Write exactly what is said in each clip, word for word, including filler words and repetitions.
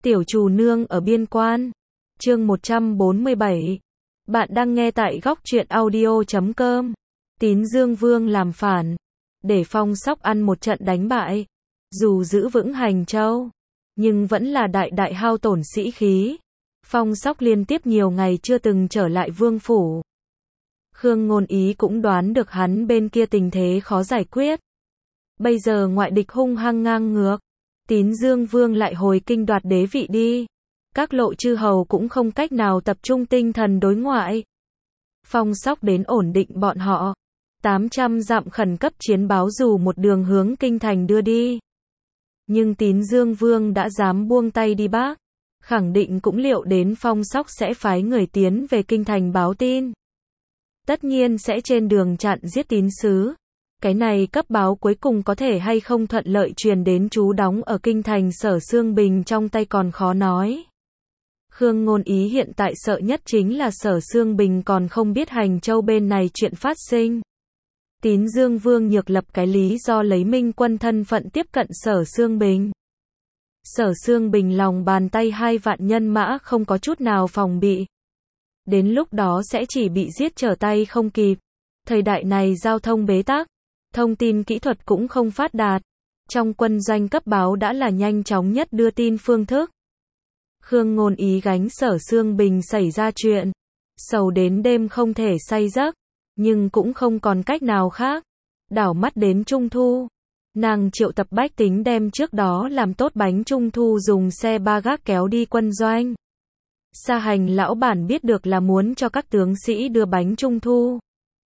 Tiểu Trù Nương ở biên quan. Chương một trăm bốn mươi bảy. Bạn đang nghe tại góc truyện audio chấm com. Tín Dương Vương làm phản, để Phong Sóc ăn một trận đánh bại. Dù giữ vững Hành Châu, nhưng vẫn là đại đại hao tổn sĩ khí. Phong Sóc liên tiếp nhiều ngày chưa từng trở lại vương phủ. Khương Ngôn Ý cũng đoán được hắn bên kia tình thế khó giải quyết. Bây giờ ngoại địch hung hăng ngang ngược, Tín Dương Vương lại hồi kinh đoạt đế vị đi. Các lộ chư hầu cũng không cách nào tập trung tinh thần đối ngoại. Phong Sóc đến ổn định bọn họ. tám trăm dặm khẩn cấp chiến báo dù một đường hướng kinh thành đưa đi. Nhưng Tín Dương Vương đã dám buông tay đi Bắc, khẳng định cũng liệu đến Phong Sóc sẽ phái người tiến về kinh thành báo tin. Tất nhiên sẽ trên đường chặn giết tín sứ. Cái này cấp báo cuối cùng có thể hay không thuận lợi truyền đến chú đóng ở kinh thành Sở Xương Bình trong tay còn khó nói. Khương Ngôn Ý hiện tại sợ nhất chính là Sở Xương Bình còn không biết Hành Châu bên này chuyện phát sinh. Tín Dương Vương nhược lập cái lý do lấy Minh Quân thân phận tiếp cận Sở Xương Bình. Sở Xương Bình lòng bàn tay hai vạn nhân mã không có chút nào phòng bị. Đến lúc đó sẽ chỉ bị giết trở tay không kịp. Thời đại này giao thông bế tắc, thông tin kỹ thuật cũng không phát đạt. Trong quân doanh cấp báo đã là nhanh chóng nhất đưa tin phương thức. Khương Ngôn Ý gánh Sở Xương Bình xảy ra chuyện, sầu đến đêm không thể say giấc, nhưng cũng không còn cách nào khác. Đảo mắt đến Trung Thu, nàng triệu tập bách tính đem trước đó làm tốt bánh Trung Thu dùng xe ba gác kéo đi quân doanh. Sa Hành lão bản biết được là muốn cho các tướng sĩ đưa bánh Trung Thu.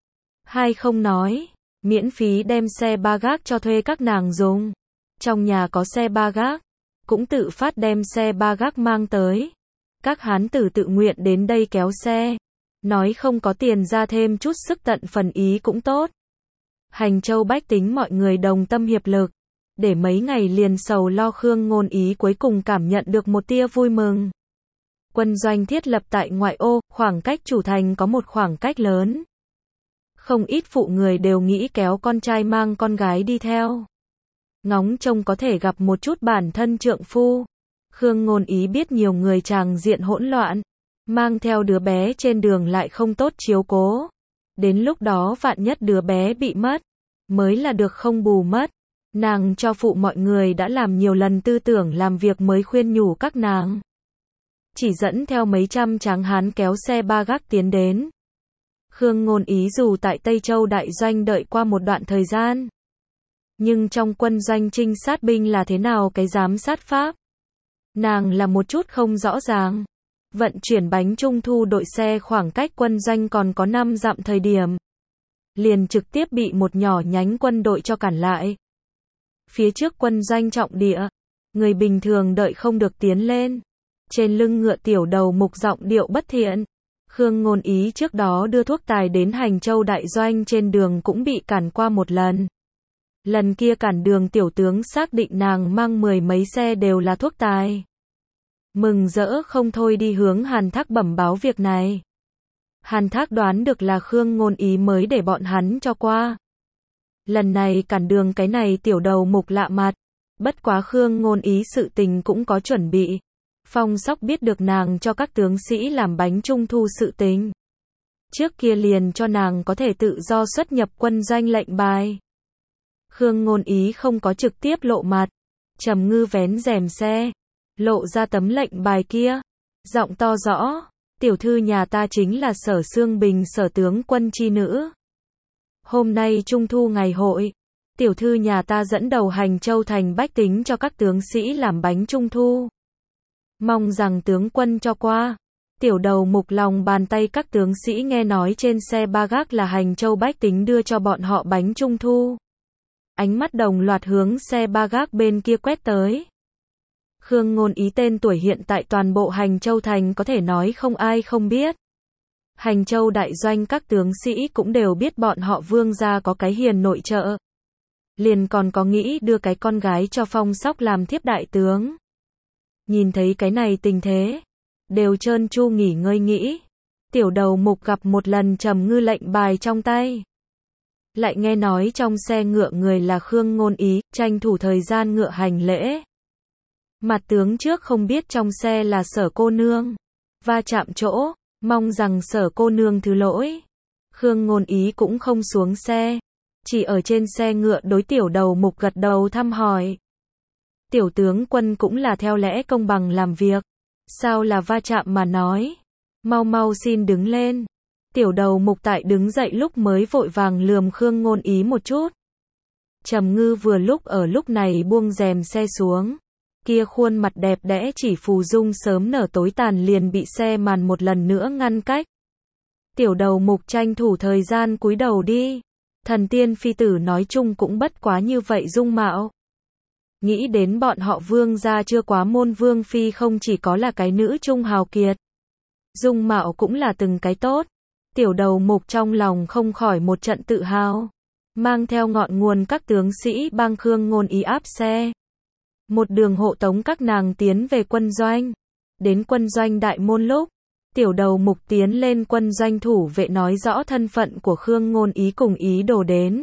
Hai không nói, miễn phí đem xe ba gác cho thuê các nàng dùng. Trong nhà có xe ba gác, cũng tự phát đem xe ba gác mang tới. Các hán tử tự nguyện đến đây kéo xe. Nói không có tiền ra thêm chút sức tận phần ý cũng tốt. Hành Châu bách tính mọi người đồng tâm hiệp lực. Để mấy ngày liền sầu lo Khương Ngôn Ý cuối cùng cảm nhận được một tia vui mừng. Quân doanh thiết lập tại ngoại ô, khoảng cách chủ thành có một khoảng cách lớn. Không ít phụ người đều nghĩ kéo con trai mang con gái đi theo. Ngóng trông có thể gặp một chút bản thân trượng phu. Khương Ngôn Ý biết nhiều người tràng diện hỗn loạn, mang theo đứa bé trên đường lại không tốt chiếu cố. Đến lúc đó vạn nhất đứa bé bị mất, mới là được không bù mất. Nàng cho phụ mọi người đã làm nhiều lần tư tưởng làm việc mới khuyên nhủ các nàng. Chỉ dẫn theo mấy trăm tráng hán kéo xe ba gác tiến đến. Khương Ngôn Ý dù tại Tây Châu đại doanh đợi qua một đoạn thời gian, nhưng trong quân doanh trinh sát binh là thế nào cái giám sát pháp, nàng là một chút không rõ ràng. Vận chuyển bánh Trung Thu đội xe khoảng cách quân doanh còn có năm dặm thời điểm, liền trực tiếp bị một nhỏ nhánh quân đội cho cản lại. Phía trước quân doanh trọng địa, người bình thường đợi không được tiến lên. Trên lưng ngựa Tiểu Đầu Mục giọng điệu bất thiện. Khương Ngôn Ý trước đó đưa thuốc tài đến Hành Châu đại doanh trên đường cũng bị cản qua một lần. Lần kia cản đường tiểu tướng xác định nàng mang mười mấy xe đều là thuốc tài. Mừng rỡ không thôi đi hướng Hàn Thác bẩm báo việc này. Hàn Thác đoán được là Khương Ngôn Ý mới để bọn hắn cho qua. Lần này cản đường cái này Tiểu Đầu Mục lạ mặt. Bất quá Khương Ngôn Ý sự tình cũng có chuẩn bị. Phong Sóc biết được nàng cho các tướng sĩ làm bánh Trung Thu sự tình. Trước kia liền cho nàng có thể tự do xuất nhập quân doanh lệnh bài. Khương Ngôn Ý không có trực tiếp lộ mặt. Trầm Ngư vén rèm xe, lộ ra tấm lệnh bài kia. Giọng to rõ, tiểu thư nhà ta chính là Sở Xương Bình sở tướng quân chi nữ. Hôm nay Trung Thu ngày hội, tiểu thư nhà ta dẫn đầu Hành Châu thành bách tính cho các tướng sĩ làm bánh Trung Thu. Mong rằng tướng quân cho qua. Tiểu Đầu Mục lòng bàn tay các tướng sĩ nghe nói trên xe ba gác là Hành Châu bách tính đưa cho bọn họ bánh Trung Thu. Ánh mắt đồng loạt hướng xe ba gác bên kia quét tới. Khương Ngôn Ý tên tuổi hiện tại toàn bộ Hành Châu thành có thể nói không ai không biết. Hành Châu đại doanh các tướng sĩ cũng đều biết bọn họ Vương gia có cái hiền nội trợ. Liền còn có nghĩ đưa cái con gái cho Phong Sóc làm thiếp đại tướng. Nhìn thấy cái này tình thế, đều trơn tru nghỉ ngơi nghĩ. Tiểu Đầu Mục gặp một lần Trầm Ngư lệnh bài trong tay. Lại nghe nói trong xe ngựa người là Khương Ngôn Ý, tranh thủ thời gian ngựa hành lễ. Mặt tướng trước không biết trong xe là Sở cô nương. Va chạm chỗ, mong rằng Sở cô nương thứ lỗi. Khương Ngôn Ý cũng không xuống xe, chỉ ở trên xe ngựa đối Tiểu Đầu Mục gật đầu thăm hỏi. Tiểu tướng quân cũng là theo lẽ công bằng làm việc, sao là va chạm mà nói. Mau mau xin đứng lên. Tiểu Đầu Mục tại đứng dậy lúc mới vội vàng lườm Khương Ngôn Ý một chút. Trầm Ngư vừa lúc ở lúc này buông rèm xe xuống. Kia khuôn mặt đẹp đẽ chỉ phù dung sớm nở tối tàn liền bị xe màn một lần nữa ngăn cách. Tiểu Đầu Mục tranh thủ thời gian cúi đầu đi. Thần tiên phi tử nói chung cũng bất quá như vậy dung mạo. Nghĩ đến bọn họ Vương gia chưa quá môn Vương phi không chỉ có là cái nữ trung hào kiệt, dung mạo cũng là từng cái tốt. Tiểu Đầu Mục trong lòng không khỏi một trận tự hào, mang theo ngọn nguồn các tướng sĩ bang Khương Ngôn Ý áp xe, một đường hộ tống các nàng tiến về quân doanh. Đến quân doanh đại môn lúc, Tiểu Đầu Mục tiến lên quân doanh thủ vệ nói rõ thân phận của Khương Ngôn Ý cùng ý đồ đến.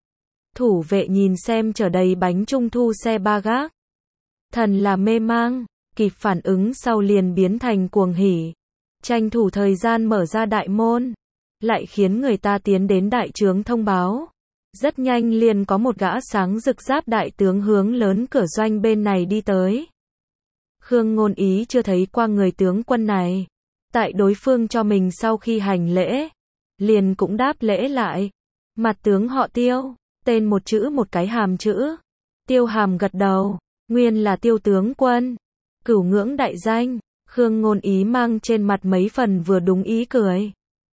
Thủ vệ nhìn xem chở đầy bánh trung thu xe ba gác, thần là mê mang, kịp phản ứng sau liền biến thành cuồng hỉ, tranh thủ thời gian mở ra đại môn, lại khiến người ta tiến đến đại trướng thông báo. Rất nhanh liền có một gã sáng rực giáp đại tướng hướng lớn cửa doanh bên này đi tới. Khương Ngôn Ý chưa thấy qua người tướng quân này, tại đối phương cho mình sau khi hành lễ, liền cũng đáp lễ lại. Mặt tướng họ Tiêu, tên một chữ một cái hàm chữ. Tiêu Hàm gật đầu, nguyên là Tiêu tướng quân, cửu ngưỡng đại danh. Khương Ngôn Ý mang trên mặt mấy phần vừa đúng ý cười.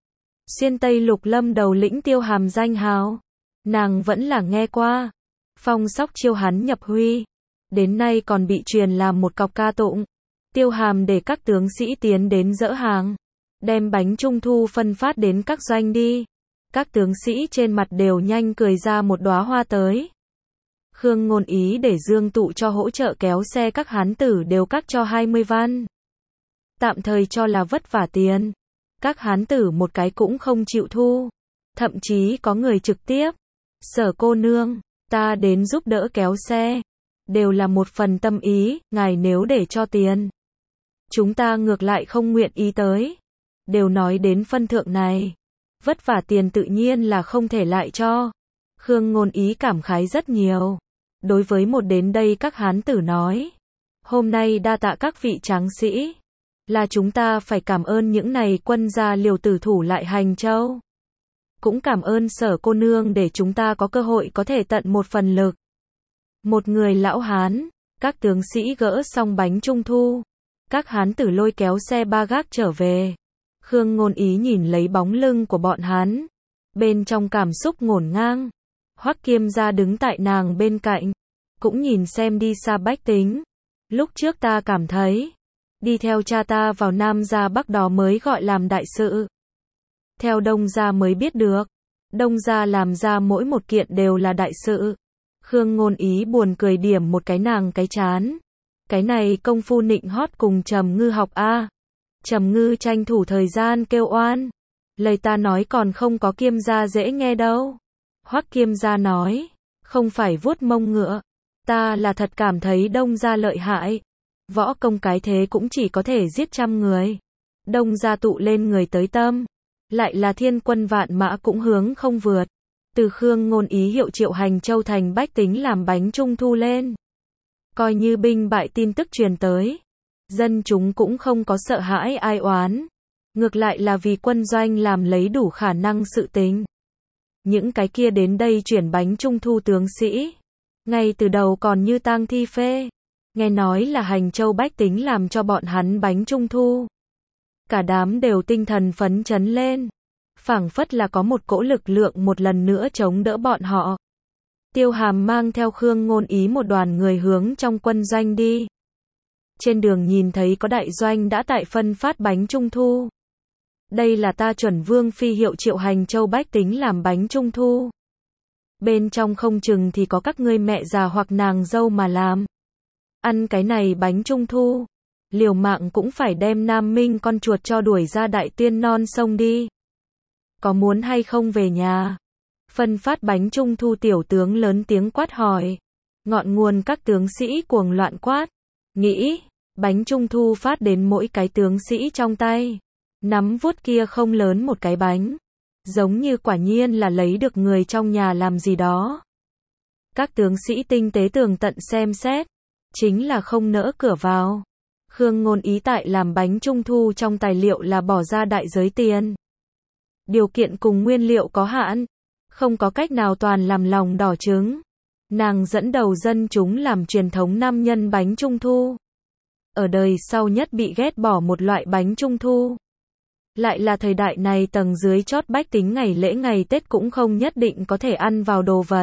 Xuyên Tây Lục Lâm đầu lĩnh Tiêu Hàm danh hào, nàng vẫn là nghe qua. Phong Sóc chiêu hắn nhập huy, đến nay còn bị truyền làm một cọc ca tụng. Tiêu Hàm để các tướng sĩ tiến đến dỡ hàng, đem bánh trung thu phân phát đến các doanh đi. Các tướng sĩ trên mặt đều nhanh cười ra một đóa hoa tới. Khương Ngôn Ý để Dương Tụ cho hỗ trợ kéo xe các hán tử đều cắt cho hai mươi văn. Tạm thời cho là vất vả tiền. Các hán tử một cái cũng không chịu thu. Thậm chí có người trực tiếp. Sở cô nương, ta đến giúp đỡ kéo xe. Đều là một phần tâm ý, ngài nếu để cho tiền, chúng ta ngược lại không nguyện ý tới. Đều nói đến phân thượng này, vất vả tiền tự nhiên là không thể lại cho. Khương Ngôn Ý cảm khái rất nhiều. Đối với một đến đây các hán tử nói, hôm nay đa tạ các vị tráng sĩ, là chúng ta phải cảm ơn những này quân gia liều tử thủ lại Hành Châu. Cũng cảm ơn Sở cô nương để chúng ta có cơ hội có thể tận một phần lực. Một người lão hán, các tướng sĩ gỡ xong bánh trung thu, các hán tử lôi kéo xe ba gác trở về. Khương Ngôn Ý nhìn lấy bóng lưng của bọn hắn, bên trong cảm xúc ngổn ngang. Hoắc Kiêm gia đứng tại nàng bên cạnh, cũng nhìn xem đi xa bách tính. Lúc trước ta cảm thấy, đi theo cha ta vào Nam gia Bắc đó mới gọi làm đại sự. Theo Đông gia mới biết được, Đông gia làm ra mỗi một kiện đều là đại sự. Khương Ngôn Ý buồn cười điểm một cái nàng cái chán. Cái này công phu nịnh hót cùng Trầm Ngư học a. Trầm Ngư tranh thủ thời gian kêu oan. Lời ta nói còn không có Kiêm gia dễ nghe đâu. Hoắc Kiêm gia nói, không phải vuốt mông ngựa, ta là thật cảm thấy Đông gia lợi hại. Võ công cái thế cũng chỉ có thể giết trăm người. Đông gia tụ lên người tới tâm, lại là thiên quân vạn mã cũng hướng không vượt. Từ Khương Ngôn Ý hiệu triệu Hành Châu thành bách tính làm bánh trung thu lên, coi như binh bại tin tức truyền tới, dân chúng cũng không có sợ hãi ai oán, ngược lại là vì quân doanh làm lấy đủ khả năng sự tình. Những cái kia đến đây chuyển bánh trung thu tướng sĩ, ngay từ đầu còn như tang thi phê, nghe nói là Hành Châu bách tính làm cho bọn hắn bánh trung thu, cả đám đều tinh thần phấn chấn lên, phảng phất là có một cỗ lực lượng một lần nữa chống đỡ bọn họ. Tiêu Hàm mang theo Khương Ngôn Ý một đoàn người hướng trong quân doanh đi. Trên đường nhìn thấy có đại doanh đã tại phân phát bánh trung thu. Đây là ta chuẩn Vương phi hiệu triệu Hành Châu bách tính làm bánh trung thu. Bên trong không chừng thì có các ngươi mẹ già hoặc nàng dâu mà làm. Ăn cái này bánh trung thu, liều mạng cũng phải đem Nam Minh con chuột cho đuổi ra đại tiên non sông đi. Có muốn hay không về nhà? Phân phát bánh trung thu tiểu tướng lớn tiếng quát hỏi. Ngọn nguồn các tướng sĩ cuồng loạn quát. nghĩ, bánh trung thu phát đến mỗi cái tướng sĩ trong tay. Nắm vuốt kia không lớn một cái bánh. Giống như quả nhiên là lấy được người trong nhà làm gì đó. Các tướng sĩ tinh tế tường tận xem xét. Chính là không nỡ cửa vào. Khương Ngôn Ý tại làm bánh trung thu trong tài liệu là bỏ ra đại giới tiền. Điều kiện cùng nguyên liệu có hạn. Không có cách nào toàn làm lòng đỏ trứng. Nàng dẫn đầu dân chúng làm truyền thống nam nhân bánh trung thu. Ở đời sau nhất bị ghét bỏ một loại bánh trung thu. Lại là thời đại này tầng dưới chót bách tính ngày lễ ngày Tết cũng không nhất định có thể ăn vào đồ vật.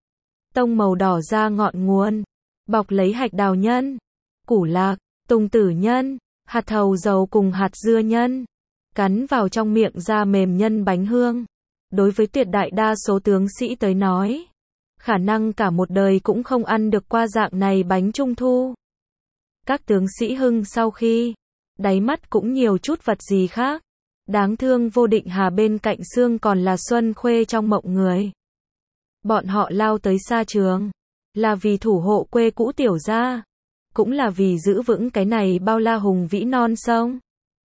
Tông màu đỏ ra ngọn nguồn. Bọc lấy hạch đào nhân, củ lạc, tùng tử nhân, hạt thầu dầu cùng hạt dưa nhân. Cắn vào trong miệng ra mềm nhân bánh hương. Đối với tuyệt đại đa số tướng sĩ tới nói, khả năng cả một đời cũng không ăn được qua dạng này bánh trung thu. Các tướng sĩ hưng sau khi, đáy mắt cũng nhiều chút vật gì khác. Đáng thương Vô Định Hà bên cạnh xương còn là Xuân Khuê trong mộng người. Bọn họ lao tới xa trường, là vì thủ hộ quê cũ tiểu gia, cũng là vì giữ vững cái này bao la hùng vĩ non sông.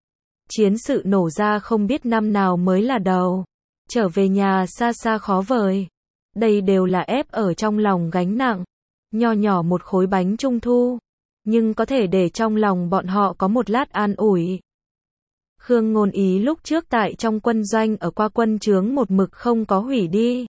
Chiến sự nổ ra không biết năm nào mới là đầu, trở về nhà xa xa khó vời. Đây đều là ép ở trong lòng gánh nặng, nho nhỏ một khối bánh trung thu, nhưng có thể để trong lòng bọn họ có một lát an ủi. Khương Ngôn Ý lúc trước tại trong quân doanh ở qua quân trướng một mực không có hủy đi.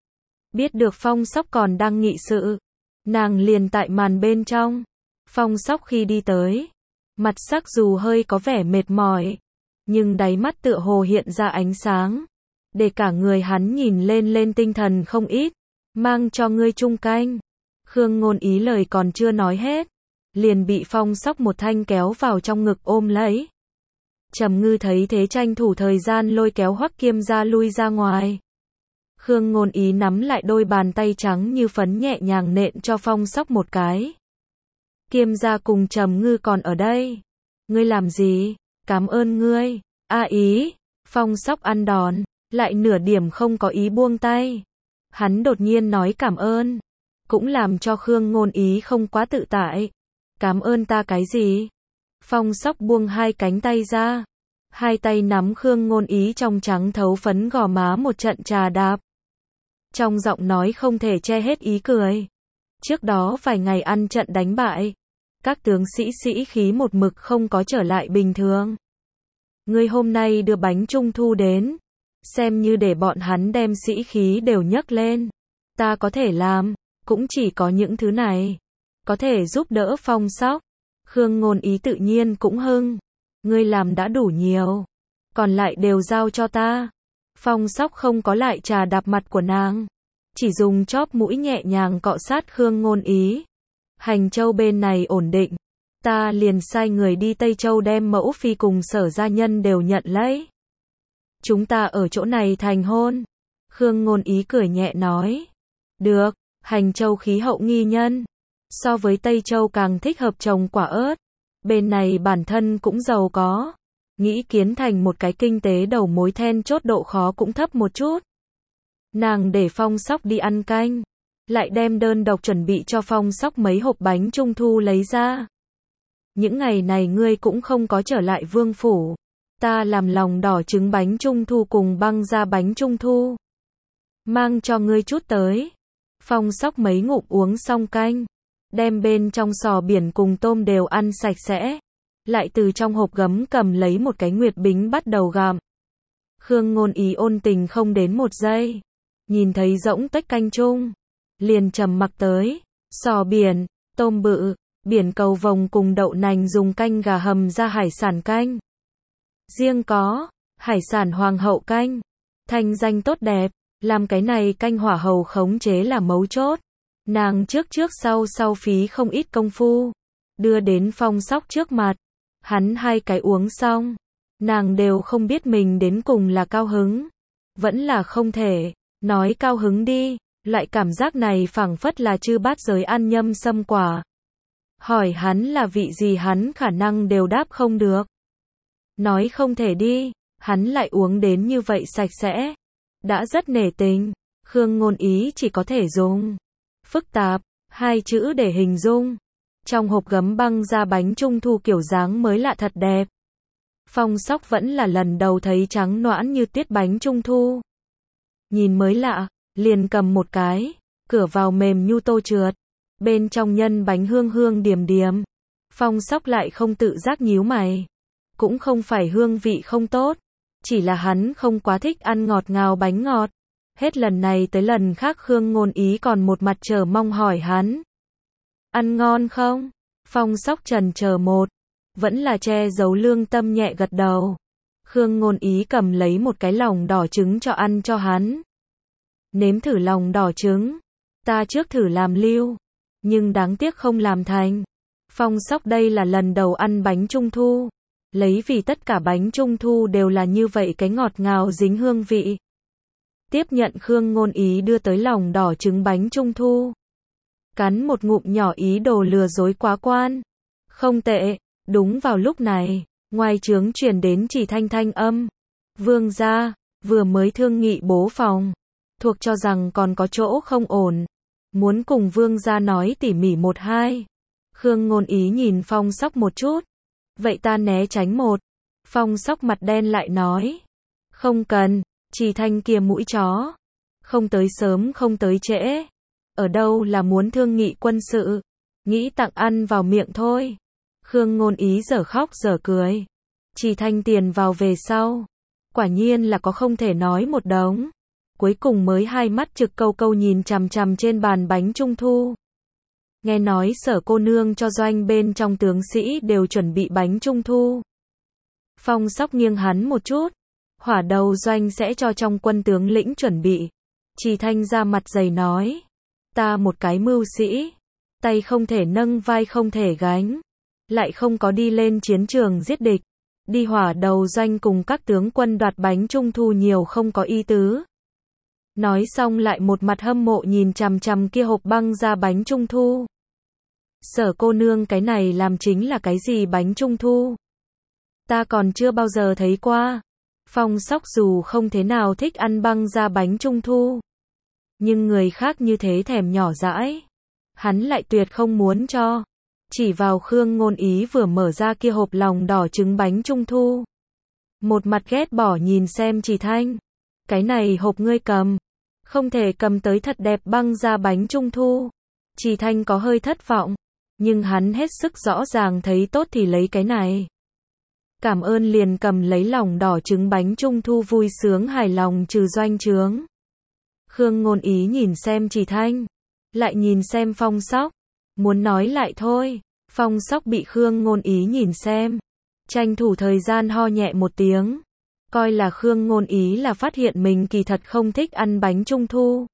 Biết được Phong Sóc còn đang nghị sự, nàng liền tại màn bên trong. Phong Sóc khi đi tới, mặt sắc dù hơi có vẻ mệt mỏi, nhưng đáy mắt tựa hồ hiện ra ánh sáng, để cả người hắn nhìn lên lên tinh thần không ít. Mang cho ngươi chung canh. Khương Ngôn Ý lời còn chưa nói hết, liền bị Phong Sóc một thanh kéo vào trong ngực ôm lấy. Trầm Ngư thấy thế tranh thủ thời gian lôi kéo Hoắc Kiêm Gia lui ra ngoài. Khương Ngôn Ý nắm lại đôi bàn tay trắng như phấn nhẹ nhàng nện cho Phong Sóc một cái. Kiêm Gia cùng Trầm Ngư còn ở đây. Ngươi làm gì? Cảm ơn ngươi. A Ý. Phong Sóc ăn đòn, lại nửa điểm không có ý buông tay. Hắn đột nhiên nói cảm ơn, cũng làm cho Khương Ngôn Ý không quá tự tại. Cảm ơn ta cái gì? Phong Sóc buông hai cánh tay ra, hai tay nắm Khương Ngôn Ý trong trắng thấu phấn gò má một trận trà đạp. Trong giọng nói không thể che hết ý cười. Trước đó vài ngày ăn trận đánh bại, các tướng sĩ sĩ khí một mực không có trở lại bình thường. Ngươi hôm nay đưa bánh trung thu đến, xem như để bọn hắn đem sĩ khí đều nhấc lên. Ta có thể làm, cũng chỉ có những thứ này. Có thể giúp đỡ Phong Sóc. Khương Ngôn Ý tự nhiên cũng hưng. Ngươi làm đã đủ nhiều, còn lại đều giao cho ta. Phong Sóc không có lại trà đạp mặt của nàng, chỉ dùng chóp mũi nhẹ nhàng cọ sát Khương Ngôn Ý. Hành Châu bên này ổn định, ta liền sai người đi Tây Châu đem mẫu phi cùng Sở gia nhân đều nhận lấy. Chúng ta ở chỗ này thành hôn. Khương Ngôn Ý cười nhẹ nói. Được, Hành Châu khí hậu nghi nhân, so với Tây Châu càng thích hợp trồng quả ớt. Bên này bản thân cũng giàu có, nghĩ kiến thành một cái kinh tế đầu mối then chốt độ khó cũng thấp một chút. Nàng để Phong Sóc đi ăn canh, lại đem đơn độc chuẩn bị cho Phong Sóc mấy hộp bánh trung thu lấy ra. Những ngày này ngươi cũng không có trở lại vương phủ, ta làm lòng đỏ trứng bánh trung thu cùng băng ra bánh trung thu, mang cho ngươi chút tới. Phong Sóc mấy ngụm uống xong canh, đem bên trong sò biển cùng tôm đều ăn sạch sẽ, lại từ trong hộp gấm cầm lấy một cái nguyệt bính bắt đầu gặm. Khương Ngôn Ý ôn tình không đến một giây, nhìn thấy rỗng tách canh chung, liền trầm mặc tới. Sò biển, tôm bự, biển cầu vồng cùng đậu nành dùng canh gà hầm ra hải sản canh. Riêng có hải sản hoàng hậu canh, thanh danh tốt đẹp, làm cái này canh hỏa hầu khống chế là mấu chốt. Nàng trước trước sau sau phí không ít công phu, đưa đến Phong Sóc trước mặt. Hắn hai cái uống xong, nàng đều không biết mình đến cùng là cao hứng, vẫn là không thể. Nói cao hứng đi, loại cảm giác này phảng phất là chư bát giới ăn nhâm sâm quả. Hỏi hắn là vị gì hắn khả năng đều đáp không được. Nói không thể đi, hắn lại uống đến như vậy sạch sẽ. Đã rất nể tình, Khương Ngôn Ý chỉ có thể dùng phức tạp hai chữ để hình dung. Trong hộp gấm băng ra bánh trung thu kiểu dáng mới lạ thật đẹp. Phong Sóc vẫn là lần đầu thấy trắng noãn như tuyết bánh trung thu. Nhìn mới lạ, liền cầm một cái, cửa vào mềm nhu tô trượt. Bên trong nhân bánh hương hương điềm điềm. Phong Sóc lại không tự giác nhíu mày. Cũng không phải hương vị không tốt, chỉ là hắn không quá thích ăn ngọt ngào bánh ngọt. Hết lần này tới lần khác Khương Ngôn Ý còn một mặt chờ mong hỏi hắn. Ăn ngon không? Phong Sóc trần chờ một, vẫn là che giấu lương tâm nhẹ gật đầu. Khương Ngôn Ý cầm lấy một cái lòng đỏ trứng cho ăn cho hắn. Nếm thử lòng đỏ trứng. Ta trước thử làm lưu, nhưng đáng tiếc không làm thành. Phong Sóc đây là lần đầu ăn bánh trung thu. Lấy vì tất cả bánh trung thu đều là như vậy, cái ngọt ngào dính hương vị. Tiếp nhận Khương Ngôn Ý đưa tới lòng đỏ trứng bánh trung thu. Cắn một ngụm nhỏ ý đồ lừa dối quá quan. Không tệ. Đúng vào lúc này, ngoài trướng truyền đến Chỉ Thanh thanh âm. Vương gia, vừa mới thương nghị bố phòng. Thuộc cho rằng còn có chỗ không ổn. Muốn cùng vương gia nói tỉ mỉ một hai. Khương Ngôn Ý nhìn Phong Sóc một chút. Vậy ta né tránh một. Phong Sóc mặt đen lại nói. Không cần, Chỉ Thanh kia mũi chó. Không tới sớm không tới trễ. Ở đâu là muốn thương nghị quân sự. Nghĩ tặng ăn vào miệng thôi. Khương Ngôn Ý dở khóc dở cười. Chỉ Thanh tiền vào về sau. Quả nhiên là có không thể nói một đống. Cuối cùng mới hai mắt trực câu câu nhìn chằm chằm trên bàn bánh trung thu. Nghe nói Sở cô nương cho doanh bên trong tướng sĩ đều chuẩn bị bánh trung thu. Phong Sóc nghiêng hắn một chút. Hỏa đầu doanh sẽ cho trong quân tướng lĩnh chuẩn bị. Chỉ Thanh ra mặt dày nói. Ta một cái mưu sĩ. Tay không thể nâng vai không thể gánh. Lại không có đi lên chiến trường giết địch. Đi hỏa đầu doanh cùng các tướng quân đoạt bánh trung thu nhiều không có ý tứ. Nói xong lại một mặt hâm mộ nhìn chằm chằm kia hộp băng ra bánh trung thu. Sở cô nương cái này làm chính là cái gì bánh trung thu? Ta còn chưa bao giờ thấy qua. Phong Sóc dù không thế nào thích ăn băng ra bánh trung thu. Nhưng người khác như thế thèm nhỏ dãi. Hắn lại tuyệt không muốn cho. Chỉ vào Khương Ngôn Ý vừa mở ra kia hộp lòng đỏ trứng bánh trung thu. Một mặt ghét bỏ nhìn xem Chỉ Thanh. Cái này hộp ngươi cầm. Không thể cầm tới thật đẹp băng ra bánh trung thu. Chỉ Thanh có hơi thất vọng. Nhưng hắn hết sức rõ ràng thấy tốt thì lấy cái này. Cảm ơn liền cầm lấy lòng đỏ trứng bánh trung thu vui sướng hài lòng trừ doanh trướng. Khương Ngôn Ý nhìn xem Chỉ Thanh. Lại nhìn xem Phong Sóc. Muốn nói lại thôi. Phong Sóc bị Khương Ngôn Ý nhìn xem. Tranh thủ thời gian ho nhẹ một tiếng. Coi là Khương Ngôn Ý là phát hiện mình kỳ thật không thích ăn bánh trung thu.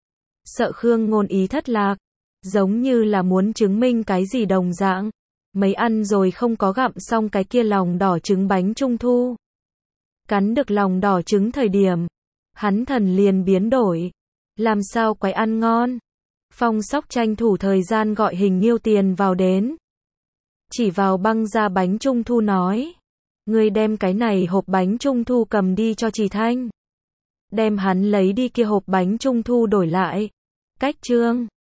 Sợ Khương Ngôn Ý thất lạc. Giống như là muốn chứng minh cái gì đồng dạng. Mấy ăn rồi không có gặm xong cái kia lòng đỏ trứng bánh trung thu. Cắn được lòng đỏ trứng thời điểm. Hắn thần liền biến đổi. Làm sao quái ăn ngon. Phong Sóc tranh thủ thời gian gọi Hình Nhiêu tiền vào đến. Chỉ vào băng ra bánh trung thu nói. Ngươi đem cái này hộp bánh trung thu cầm đi cho Chỉ Thanh. Đem hắn lấy đi kia hộp bánh trung thu đổi lại. Cách chương.